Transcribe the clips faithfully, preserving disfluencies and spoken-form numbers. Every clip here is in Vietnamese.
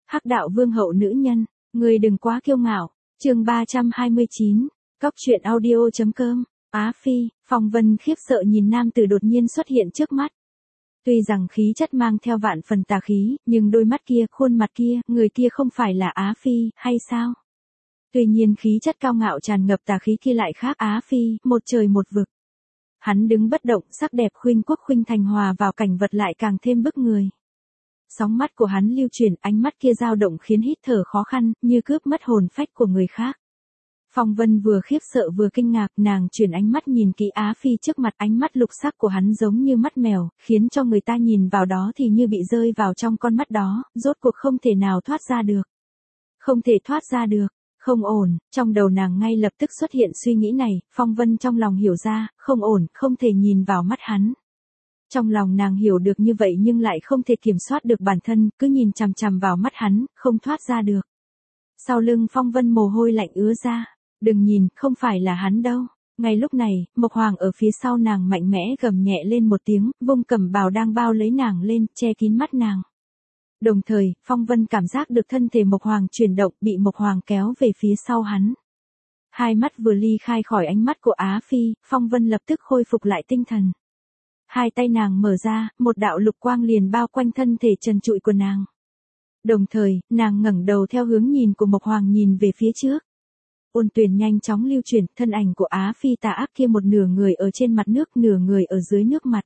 Hắc đạo vương hậu nữ nhân, người đừng quá kiêu ngạo. Chương ba trăm hai mươi chín, Cóc truyện audio chấm com. Á Phi, Phong Vân khiếp sợ nhìn nam tử đột nhiên xuất hiện trước mắt. Tuy rằng khí chất mang theo vạn phần tà khí, nhưng đôi mắt kia, khuôn mặt kia, người kia không phải là Á Phi, hay sao? Tuy nhiên khí chất cao ngạo tràn ngập tà khí kia lại khác Á Phi, một trời một vực. Hắn đứng bất động, sắc đẹp khuynh quốc khuynh thành hòa vào cảnh vật lại càng thêm bức người. Sóng mắt của hắn lưu chuyển, ánh mắt kia dao động khiến hít thở khó khăn, như cướp mất hồn phách của người khác. Phong Vân vừa khiếp sợ vừa kinh ngạc, nàng chuyển ánh mắt nhìn kỹ Á Phi trước mặt, ánh mắt lục sắc của hắn giống như mắt mèo, khiến cho người ta nhìn vào đó thì như bị rơi vào trong con mắt đó, rốt cuộc không thể nào thoát ra được. Không thể thoát ra được, không ổn, trong đầu nàng ngay lập tức xuất hiện suy nghĩ này, Phong Vân trong lòng hiểu ra, không ổn, không thể nhìn vào mắt hắn. Trong lòng nàng hiểu được như vậy nhưng lại không thể kiểm soát được bản thân, cứ nhìn chằm chằm vào mắt hắn, không thoát ra được. Sau lưng Phong Vân mồ hôi lạnh ứa ra. Đừng nhìn, không phải là hắn đâu. Ngay lúc này, Mộc Hoàng ở phía sau nàng mạnh mẽ gầm nhẹ lên một tiếng, vung cẩm bào đang bao lấy nàng lên, che kín mắt nàng. Đồng thời, Phong Vân cảm giác được thân thể Mộc Hoàng chuyển động, bị Mộc Hoàng kéo về phía sau hắn. Hai mắt vừa ly khai khỏi ánh mắt của Á Phi, Phong Vân lập tức khôi phục lại tinh thần. Hai tay nàng mở ra, một đạo lục quang liền bao quanh thân thể trần trụi của nàng. Đồng thời, nàng ngẩng đầu theo hướng nhìn của Mộc Hoàng nhìn về phía trước. Ôn tuyền nhanh chóng lưu chuyển, thân ảnh của Á Phi tà ác kia một nửa người ở trên mặt nước, nửa người ở dưới nước mặt.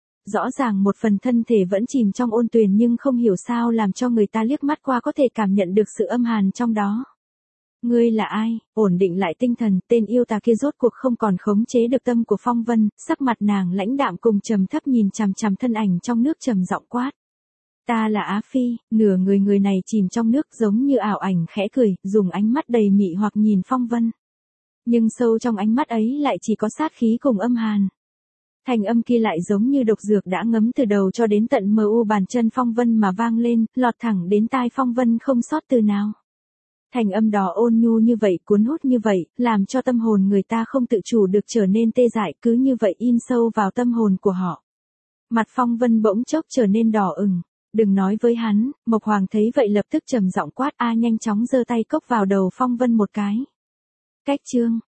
Rõ ràng một phần thân thể vẫn chìm trong ôn tuyền nhưng không hiểu sao làm cho người ta liếc mắt qua có thể cảm nhận được sự âm hàn trong đó. Ngươi là ai? Ổn định lại tinh thần, tên yêu tà kia rốt cuộc không còn khống chế được tâm của Phong Vân, sắc mặt nàng lãnh đạm cùng trầm thấp nhìn chằm chằm thân ảnh trong nước trầm giọng quát. Ta là Á Phi, nửa người người này chìm trong nước giống như ảo ảnh khẽ cười, dùng ánh mắt đầy mị hoặc nhìn Phong Vân. Nhưng sâu trong ánh mắt ấy lại chỉ có sát khí cùng âm hàn. Thành âm kia lại giống như độc dược đã ngấm từ đầu cho đến tận mờ u bàn chân Phong Vân mà vang lên, lọt thẳng đến tai Phong Vân không sót từ nào. Thành âm đó ôn nhu như vậy, cuốn hút như vậy, làm cho tâm hồn người ta không tự chủ được trở nên tê dại, cứ như vậy in sâu vào tâm hồn của họ. Mặt Phong Vân bỗng chốc trở nên đỏ ửng. Đừng nói với hắn. Mộc Hoàng thấy vậy lập tức trầm giọng quát, a nhanh chóng giơ tay cốc vào đầu Phong Vân một cái. Cách chương,